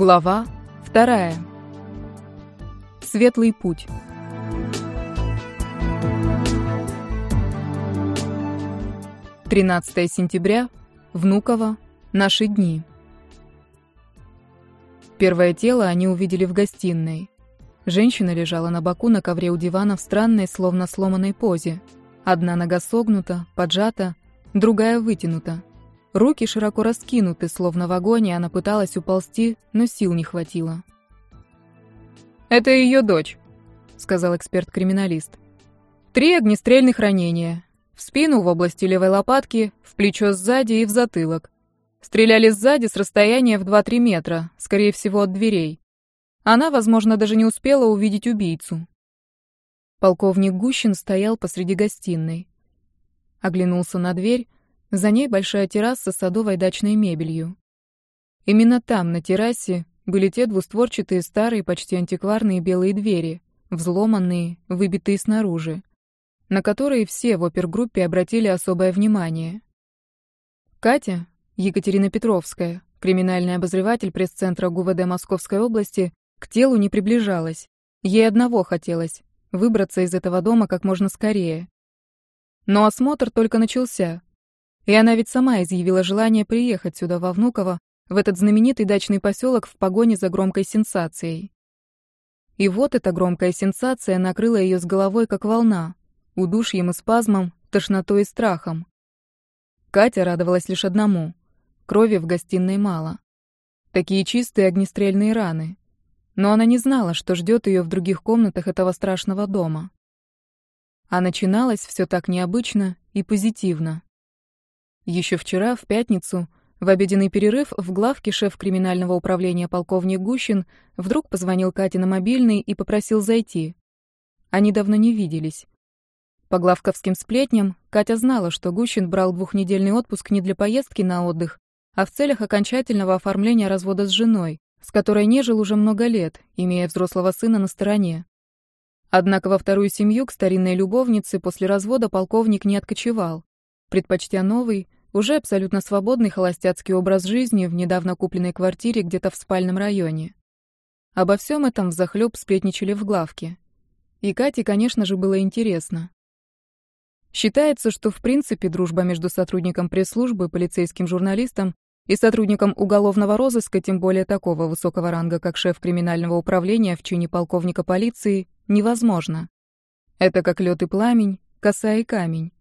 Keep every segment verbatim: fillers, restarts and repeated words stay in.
Глава вторая. Светлый путь. тринадцатое сентября. Внуково. Наши дни. Первое тело они увидели в гостиной. Женщина лежала на боку на ковре у дивана в странной, словно сломанной позе. Одна нога согнута, поджата, другая вытянута. Руки широко раскинуты, словно в агонии она пыталась уползти, но сил не хватило. «Это ее дочь», — сказал эксперт-криминалист. «Три огнестрельных ранения. В спину, в области левой лопатки, в плечо сзади и в затылок. Стреляли сзади с расстояния в два-три метра, скорее всего, от дверей. Она, возможно, даже не успела увидеть убийцу». Полковник Гущин стоял посреди гостиной. Оглянулся на дверь. За ней большая терраса с садовой дачной мебелью. Именно там, на террасе, были те двустворчатые старые, почти антикварные белые двери, взломанные, выбитые снаружи, на которые все в опергруппе обратили особое внимание. Катя, Екатерина Петровская, криминальный обозреватель пресс-центра ГУВД Московской области, к телу не приближалась. Ей одного хотелось — выбраться из этого дома как можно скорее. Но осмотр только начался. И она ведь сама изъявила желание приехать сюда, во Внуково, в этот знаменитый дачный поселок в погоне за громкой сенсацией. И вот эта громкая сенсация накрыла ее с головой, как волна, удушьем и спазмом, тошнотой и страхом. Катя радовалась лишь одному — крови в гостиной мало. Такие чистые огнестрельные раны. Но она не знала, что ждет ее в других комнатах этого страшного дома. А начиналось все так необычно и позитивно. Еще вчера, в пятницу, в обеденный перерыв в главке шеф криминального управления полковник Гущин вдруг позвонил Кате на мобильный и попросил зайти. Они давно не виделись. По главковским сплетням, Катя знала, что Гущин брал двухнедельный отпуск не для поездки на отдых, а в целях окончательного оформления развода с женой, с которой не жил уже много лет, имея взрослого сына на стороне. Однако во вторую семью к старинной любовнице после развода полковник не откочевал, предпочтя новый, уже абсолютно свободный холостяцкий образ жизни в недавно купленной квартире где-то в спальном районе. Обо всем этом взахлёб сплетничали в главке. И Кате, конечно же, было интересно. Считается, что в принципе дружба между сотрудником пресс-службы, полицейским журналистом и сотрудником уголовного розыска, тем более такого высокого ранга, как шеф криминального управления в чине полковника полиции, невозможна. Это как лед и пламень, коса и камень.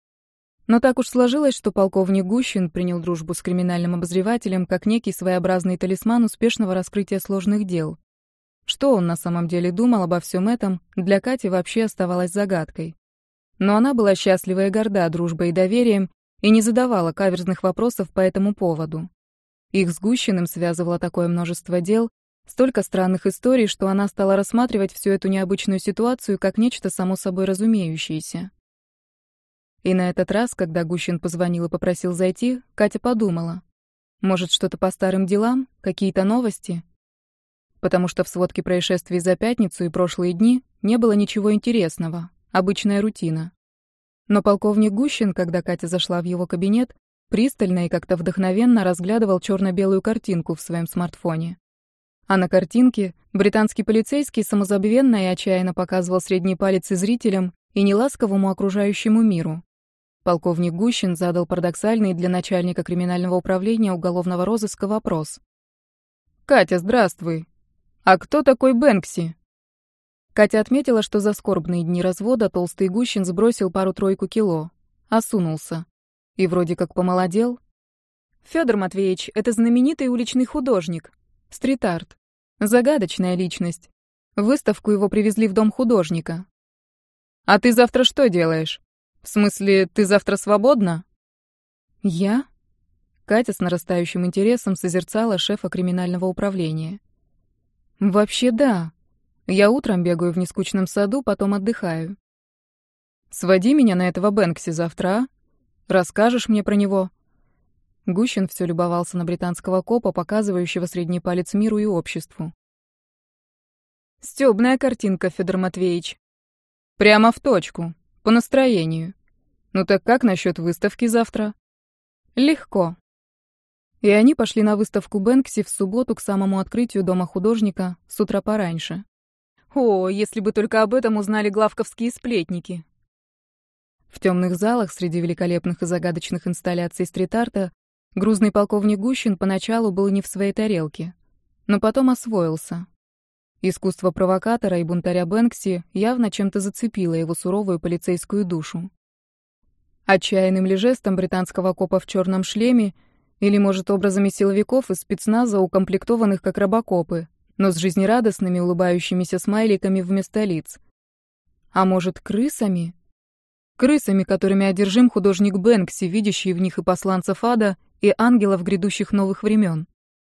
Но так уж сложилось, что полковник Гущин принял дружбу с криминальным обозревателем как некий своеобразный талисман успешного раскрытия сложных дел. Что он на самом деле думал обо всем этом, для Кати вообще оставалось загадкой. Но она была счастлива и горда дружбой и доверием и не задавала каверзных вопросов по этому поводу. Их с Гущиным связывало такое множество дел, столько странных историй, что она стала рассматривать всю эту необычную ситуацию как нечто само собой разумеющееся. И на этот раз, когда Гущин позвонил и попросил зайти, Катя подумала: может, что-то по старым делам, какие-то новости? Потому что в сводке происшествий за пятницу и прошлые дни не было ничего интересного, обычная рутина. Но полковник Гущин, когда Катя зашла в его кабинет, пристально и как-то вдохновенно разглядывал черно-белую картинку в своем смартфоне. А на картинке британский полицейский самозабвенно и отчаянно показывал средний палец и зрителям, и неласковому окружающему миру. Полковник Гущин задал парадоксальный для начальника криминального управления уголовного розыска вопрос. «Катя, здравствуй. А кто такой Бэнкси?» Катя отметила, что за скорбные дни развода толстый Гущин сбросил пару-тройку кило, осунулся. И вроде как помолодел. Федор Матвеевич — это знаменитый уличный художник. Стрит-арт. Загадочная личность. В выставку его привезли в дом художника. «А ты завтра что делаешь? В смысле, ты завтра свободна?» «Я?» Катя с нарастающим интересом созерцала шефа криминального управления. «Вообще да. Я утром бегаю в нескучном саду, потом отдыхаю». «Своди меня на этого Бэнкси завтра, а? Расскажешь мне про него?» Гущин все любовался на британского копа, показывающего средний палец миру и обществу. «Стёбная картинка, Федор Матвеевич. Прямо в точку, по настроению. Ну так как насчет выставки завтра?» «Легко. И они пошли на выставку Бэнкси в субботу к самому открытию дома художника с утра пораньше. О, если бы только об этом узнали главковские сплетники. В темных залах среди великолепных и загадочных инсталляций стрит-арта грузный полковник Гущин поначалу был не в своей тарелке, но потом освоился. Искусство провокатора и бунтаря Бэнкси явно чем-то зацепило его суровую полицейскую душу. Отчаянным ли жестом британского копа в черном шлеме, или, может, образами силовиков из спецназа, укомплектованных как робокопы, но с жизнерадостными улыбающимися смайликами вместо лиц. А может, крысами? Крысами, которыми одержим художник Бэнкси, видящий в них и посланцев ада, и ангелов грядущих новых времен.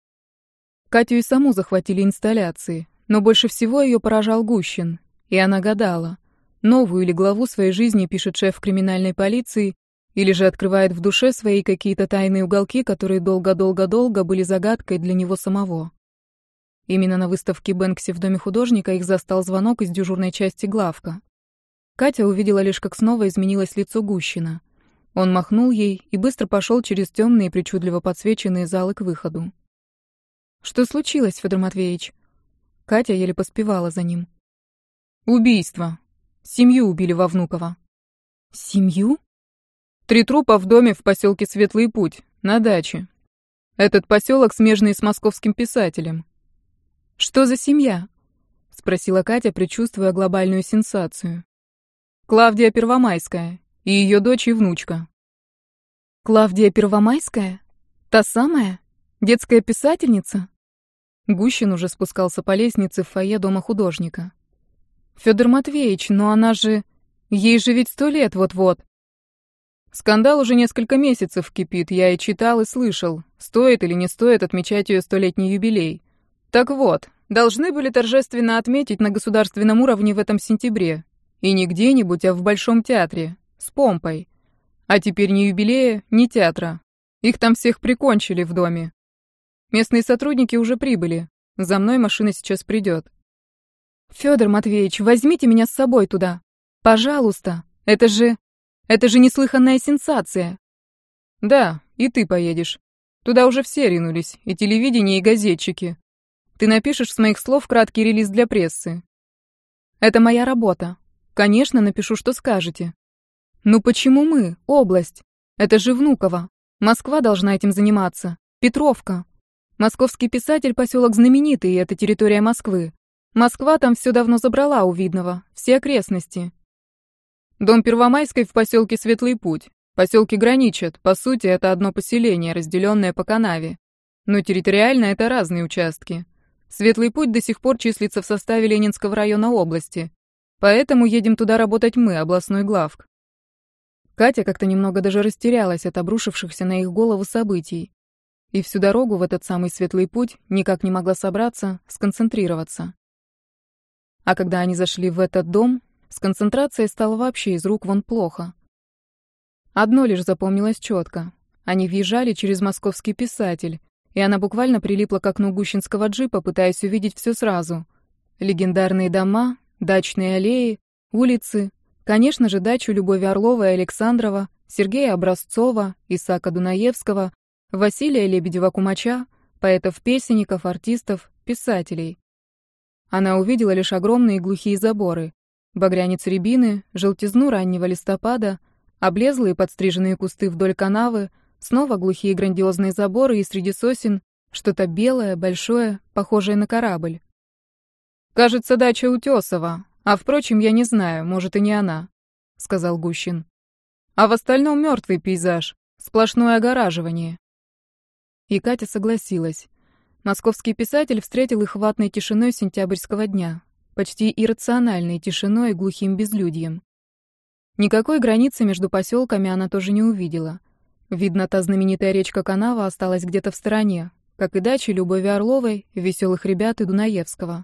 Катю и саму захватили инсталляции, но больше всего ее поражал Гущин, и она гадала, новую ли главу своей жизни пишет шеф криминальной полиции, или же открывает в душе свои какие-то тайные уголки, которые долго-долго-долго были загадкой для него самого. Именно на выставке Бэнкси в доме художника их застал звонок из дежурной части главка. Катя увидела лишь, как снова изменилось лицо Гущина. Он махнул ей и быстро пошел через темные, причудливо подсвеченные залы к выходу. «Что случилось, Федор Матвеевич?» Катя еле поспевала за ним. «Убийство. Семью убили во Внуково». «Семью?» «Три трупа в доме в поселке Светлый Путь, на даче. Этот поселок смежный с московским писателем». «Что за семья?» — спросила Катя, предчувствуя глобальную сенсацию. «Клавдия Первомайская и ее дочь и внучка». «Клавдия Первомайская? Та самая? Детская писательница?» Гущин уже спускался по лестнице в фойе дома художника. «Федор Матвеевич, но она же... Ей же ведь сто лет вот-вот». «Скандал уже несколько месяцев кипит, я и читал, и слышал, стоит или не стоит отмечать ее столетний юбилей. Так вот, должны были торжественно отметить на государственном уровне в этом сентябре. И не где-нибудь, а в Большом театре, с помпой. А теперь ни юбилея, ни театра. Их там всех прикончили в доме. Местные сотрудники уже прибыли. За мной машина сейчас придет». «Федор Матвеевич, возьмите меня с собой туда. Пожалуйста. Это же... Это же неслыханная сенсация». «Да, и ты поедешь. Туда уже все ринулись, и телевидение, и газетчики. Ты напишешь с моих слов краткий релиз для прессы». «Это моя работа. Конечно, напишу, что скажете». «Ну почему мы? Область. Это же Внуково. Москва должна этим заниматься. Петровка. Московский писатель — поселок знаменитый, и это территория Москвы. Москва там все давно забрала у Видного, все окрестности. Дом Первомайской в поселке Светлый Путь. Поселки граничат, по сути, это одно поселение, разделенное по канаве. Но территориально это разные участки. Светлый Путь до сих пор числится в составе Ленинского района области. Поэтому едем туда работать мы, областной главк». Катя как-то немного даже растерялась от обрушившихся на их голову событий. И всю дорогу в этот самый Светлый Путь никак не могла собраться, сконцентрироваться. А когда они зашли в этот дом, с концентрацией стало вообще из рук вон плохо. Одно лишь запомнилось четко. Они въезжали через московский писатель, и она буквально прилипла к окну гущинского джипа, пытаясь увидеть все сразу. Легендарные дома, дачные аллеи, улицы, конечно же, дачу Любови Орловой и Александрова, Сергея Образцова, Исаака Дунаевского, Василия Лебедева-Кумача, поэтов-песенников, артистов, писателей. Она увидела лишь огромные глухие заборы, багрянец рябины, желтизну раннего листопада, облезлые подстриженные кусты вдоль канавы, снова глухие грандиозные заборы и среди сосен что-то белое, большое, похожее на корабль. «Кажется, дача Утесова, а, впрочем, я не знаю, может, и не она», — сказал Гущин. «А в остальном мертвый пейзаж, сплошное огораживание». И Катя согласилась. Московский писатель встретил их ватной тишиной сентябрьского дня, почти иррациональной тишиной и глухим безлюдьем. Никакой границы между поселками она тоже не увидела. Видно, та знаменитая речка Канава осталась где-то в стороне, как и дачи Любови Орловой, веселых ребят и Дунаевского.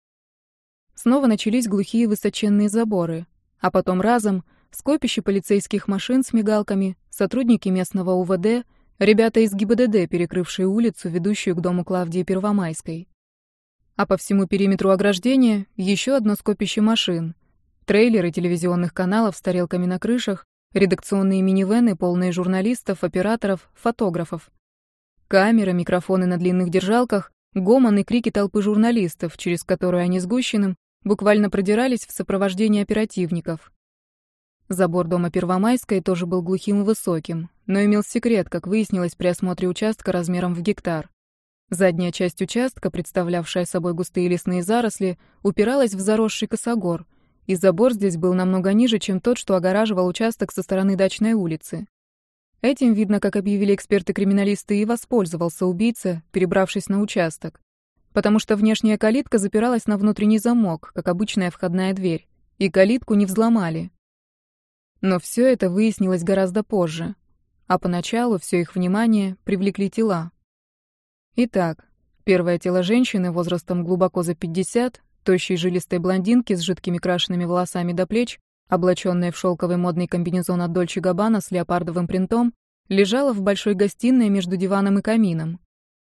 Снова начались глухие высоченные заборы, а потом разом скопище полицейских машин с мигалками, сотрудники местного УВД, ребята из ГИБДД, перекрывшие улицу, ведущую к дому Клавдии Первомайской. А по всему периметру ограждения еще одно скопище машин. Трейлеры телевизионных каналов с тарелками на крышах, редакционные минивэны, полные журналистов, операторов, фотографов. Камера, микрофоны на длинных держалках, гомон и крики толпы журналистов, через которую они с Гущиным буквально продирались в сопровождении оперативников. Забор дома Первомайской тоже был глухим и высоким, но имел секрет, как выяснилось при осмотре участка размером в гектар. Задняя часть участка, представлявшая собой густые лесные заросли, упиралась в заросший косогор, и забор здесь был намного ниже, чем тот, что огораживал участок со стороны Дачной улицы. Этим, видно, как объявили эксперты-криминалисты, и воспользовался убийца, перебравшись на участок. Потому что внешняя калитка запиралась на внутренний замок, как обычная входная дверь, и калитку не взломали. Но все это выяснилось гораздо позже, а поначалу все их внимание привлекли тела. Итак, первое тело женщины возрастом глубоко за пятьдесят, тощей жилистой блондинки с жидкими крашенными волосами до плеч, облаченная в шелковый модный комбинезон от Дольче Габбана с леопардовым принтом, лежала в большой гостиной между диваном и камином.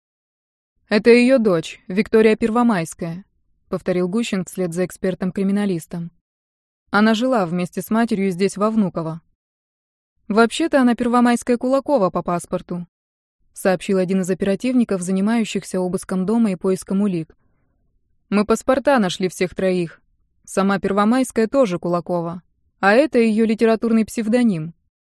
«Это ее дочь, Виктория Первомайская», — повторил Гущин вслед за экспертом-криминалистом. «Она жила вместе с матерью здесь, во Внуково. Вообще-то она Первомайская Кулакова по паспорту», — сообщил один из оперативников, занимающихся обыском дома и поиском улик. «Мы паспорта нашли всех троих. Сама Первомайская тоже Кулакова, а это ее литературный псевдоним».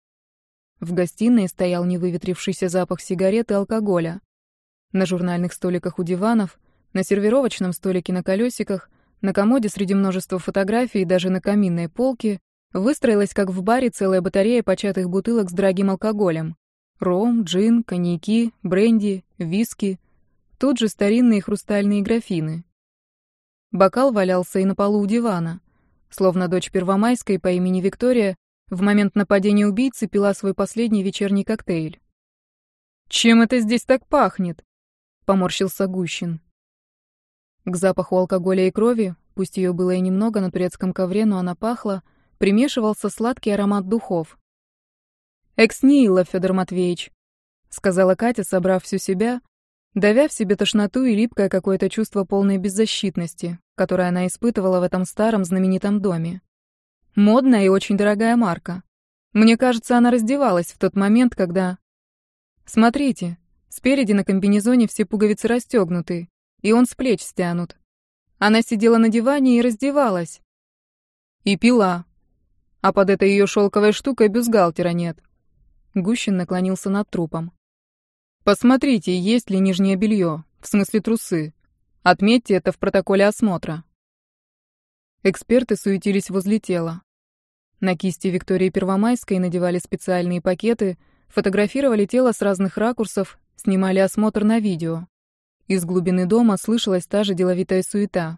В гостиной стоял невыветрившийся запах сигарет и алкоголя. На журнальных столиках у диванов, на сервировочном столике на колесиках, на комоде среди множества фотографий и даже на каминной полке выстроилась, как в баре, целая батарея початых бутылок с дорогим алкоголем. Ром, джин, коньяки, бренди, виски. Тут же старинные хрустальные графины. Бокал валялся и на полу у дивана. Словно дочь Первомайской по имени Виктория в момент нападения убийцы пила свой последний вечерний коктейль. «Чем это здесь так пахнет?» — поморщился Гущин. К запаху алкоголя и крови, пусть ее было и немного на турецком ковре, но она пахла, примешивался сладкий аромат духов. «Экс-нихило, Федор Матвеевич», — сказала Катя, собрав всю себя, давя в себе тошноту и липкое какое-то чувство полной беззащитности, которое она испытывала в этом старом знаменитом доме. «Модная и очень дорогая марка. Мне кажется, она раздевалась в тот момент, когда... Смотрите, спереди на комбинезоне все пуговицы расстегнуты, и он с плеч стянут. Она сидела на диване и раздевалась. И пила. А под этой ее шелковой штукой бюстгальтера нет». Гущин наклонился над трупом. «Посмотрите, есть ли нижнее белье, в смысле трусы. Отметьте это в протоколе осмотра». Эксперты суетились возле тела. На кисти Виктории Первомайской надевали специальные пакеты, фотографировали тело с разных ракурсов, снимали осмотр на видео. Из глубины дома слышалась та же деловитая суета.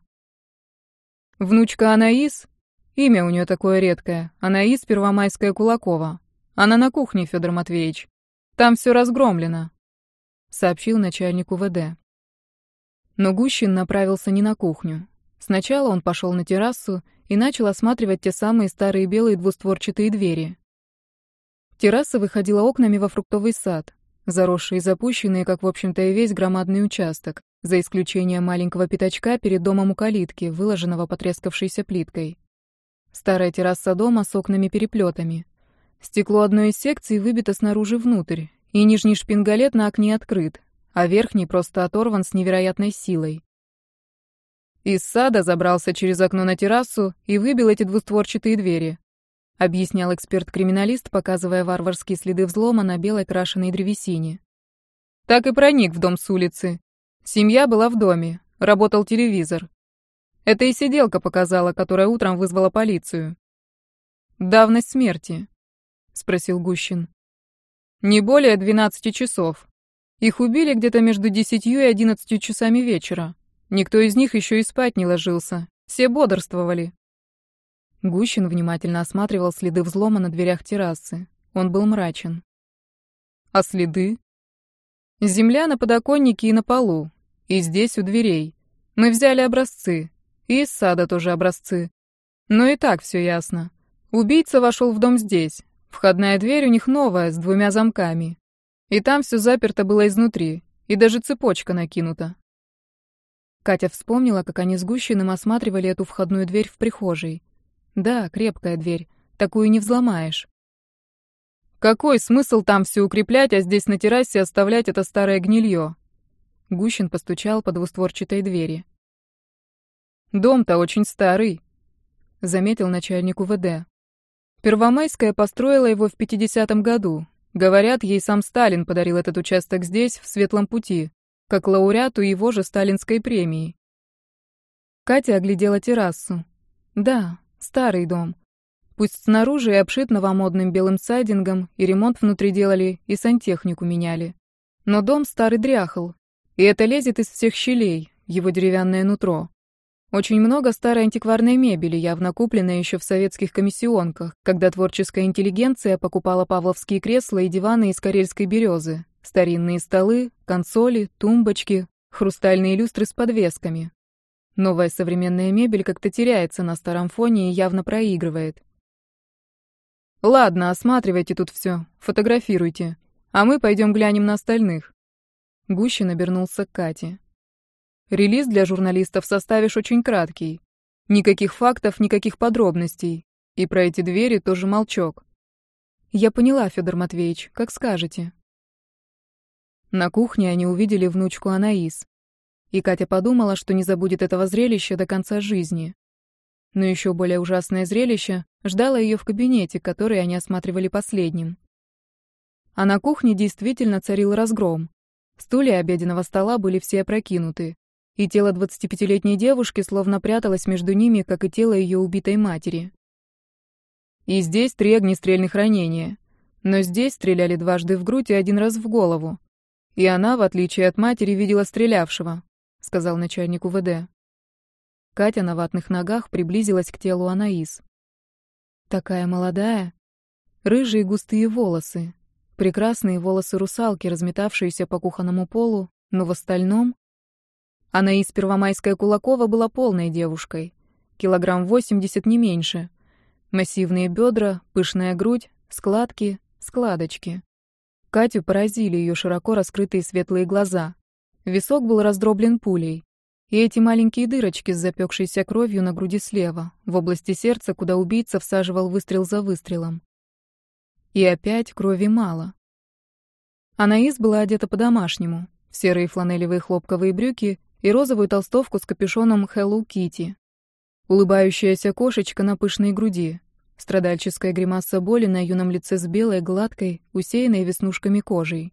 «Внучка Анаис? Имя у нее такое редкое. Анаис Первомайская Кулакова. Она на кухне, Федор Матвеевич. Там все разгромлено», — сообщил начальник УВД. Но Гущин направился не на кухню. Сначала он пошел на террасу и начал осматривать те самые старые белые двустворчатые двери. Терраса выходила окнами во фруктовый сад, заросший и запущенный, как, в общем-то, и весь громадный участок, за исключением маленького пятачка перед домом у калитки, выложенного потрескавшейся плиткой. Старая терраса дома с окнами-переплетами. Стекло одной из секций выбито снаружи внутрь, и нижний шпингалет на окне открыт, а верхний просто оторван с невероятной силой. «Из сада забрался через окно на террасу и выбил эти двустворчатые двери», — объяснял эксперт-криминалист, показывая варварские следы взлома на белой крашеной древесине. «Так и проник в дом с улицы. Семья была в доме, работал телевизор. Это и сиделка показала, которая утром вызвала полицию». «Давность смерти?» — спросил Гущин. «Не более двенадцати часов. Их убили где-то между десятью и одиннадцатью часами вечера. Никто из них еще и спать не ложился. Все бодрствовали». Гущин внимательно осматривал следы взлома на дверях террасы. Он был мрачен. «А следы?» «Земля на подоконнике и на полу. И здесь, у дверей. Мы взяли образцы. И из сада тоже образцы. Но и так все ясно. Убийца вошел в дом здесь. Входная дверь у них новая, с двумя замками. И там все заперто было изнутри. И даже цепочка накинута». Катя вспомнила, как они с Гущиным осматривали эту входную дверь в прихожей. Да, крепкая дверь. Такую не взломаешь. Какой смысл там все укреплять, а здесь на террасе оставлять это старое гнилье? Гущин постучал по двустворчатой двери. Дом-то очень старый, заметил начальник УВД. Первомайская построила его в пятидесятом году. Говорят, ей сам Сталин подарил этот участок здесь, в Светлом пути, как лауреату его же сталинской премии. Катя оглядела террасу. Да, старый дом. Пусть снаружи и обшит новомодным белым сайдингом, и ремонт внутри делали, и сантехнику меняли. Но дом старый дряхал, и это лезет из всех щелей, его деревянное нутро. Очень много старой антикварной мебели, явно купленной еще в советских комиссионках, когда творческая интеллигенция покупала павловские кресла и диваны из карельской березы, старинные столы, консоли, тумбочки, хрустальные люстры с подвесками. Новая современная мебель как-то теряется на старом фоне и явно проигрывает. Ладно, осматривайте тут все, фотографируйте, а мы пойдем глянем на остальных. Гущин обернулся к Кате. Релиз для журналистов составишь очень краткий. Никаких фактов, никаких подробностей. И про эти двери тоже молчок. Я поняла, Федор Матвеевич, как скажете. На кухне они увидели внучку Анаис. И Катя подумала, что не забудет этого зрелища до конца жизни. Но еще более ужасное зрелище ждало ее в кабинете, который они осматривали последним. А на кухне действительно царил разгром. Стулья обеденного стола были все опрокинуты. И тело двадцатипятилетней девушки словно пряталось между ними, как и тело ее убитой матери. И здесь три огнестрельных ранения. Но здесь стреляли дважды в грудь и один раз в голову. И она, в отличие от матери, видела стрелявшего, сказал начальник УВД. Катя на ватных ногах приблизилась к телу Анаис. Такая молодая. Рыжие густые волосы. Прекрасные волосы русалки, разметавшиеся по кухонному полу, но в остальном... Анаис Первомайская-Кулакова была полной девушкой. Килограмм восемьдесят, не меньше. Массивные бедра, пышная грудь, складки, складочки. Катю поразили ее широко раскрытые светлые глаза. Висок был раздроблен пулей. И эти маленькие дырочки с запекшейся кровью на груди слева, в области сердца, куда убийца всаживал выстрел за выстрелом. И опять крови мало. Анаис была одета по-домашнему. В серые фланелевые хлопковые брюки и розовую толстовку с капюшоном Hello Kitty. Улыбающаяся кошечка на пышной груди. Страдальческая гримаса боли на юном лице с белой, гладкой, усеянной веснушками кожей.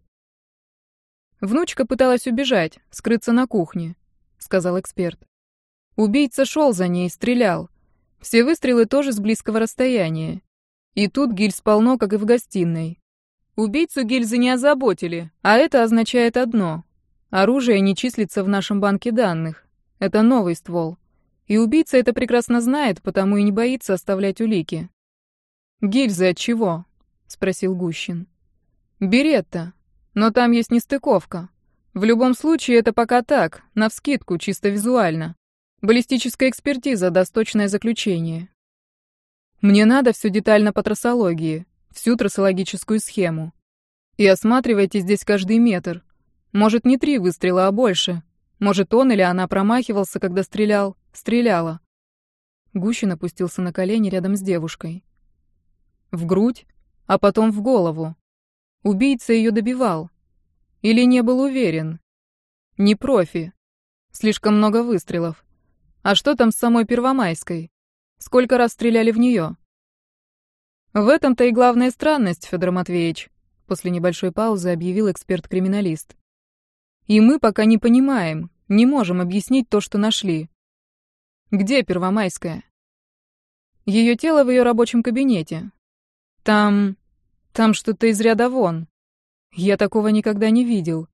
Внучка пыталась убежать, скрыться на кухне, сказал эксперт. Убийца шел за ней, стрелял. Все выстрелы тоже с близкого расстояния. И тут гильз полно, как и в гостиной. Убийцу гильзы не озаботили, а это означает одно. Оружие не числится в нашем банке данных. Это новый ствол. И убийца это прекрасно знает, потому и не боится оставлять улики. «Гильзы от чего?» — спросил Гущин. «Беретта. Но там есть нестыковка. В любом случае, это пока так, навскидку, чисто визуально. Баллистическая экспертиза даст точное заключение. Мне надо все детально по трассологии, всю трассологическую схему. И осматривайте здесь каждый метр. Может, не три выстрела, а больше. Может, он или она промахивался, когда стрелял, стреляла». Гущин опустился на колени рядом с девушкой. В грудь, а потом в голову. Убийца ее добивал. Или не был уверен. Не профи. Слишком много выстрелов. А что там с самой Первомайской? Сколько раз стреляли в нее? В этом-то и главная странность, Федор Матвеевич, после небольшой паузы объявил эксперт-криминалист. И мы пока не понимаем, не можем объяснить то, что нашли. Где Первомайская? Ее тело в ее рабочем кабинете. Там... там что-то из ряда вон. Я такого никогда не видел.